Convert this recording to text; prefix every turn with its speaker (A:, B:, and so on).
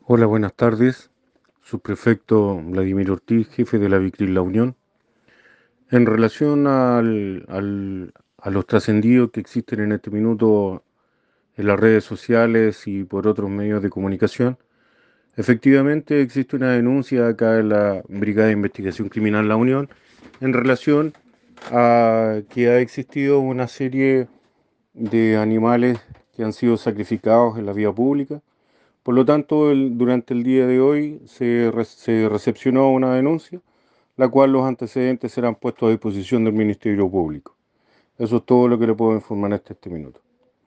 A: Hola, buenas tardes. Subprefecto Vladimir Ortiz, jefe de la Vicril La Unión. En relación a los trascendidos que existen en este minuto en las redes sociales y por otros medios de comunicación, efectivamente existe una denuncia acá en la Brigada de Investigación Criminal La Unión en relación a que ha existido una serie de animales que han sido sacrificados en la vía pública. Por lo tanto, durante el día de hoy se recepcionó una denuncia, la cual los antecedentes serán puestos a disposición del Ministerio Público. Eso es todo lo que le puedo informar hasta este minuto.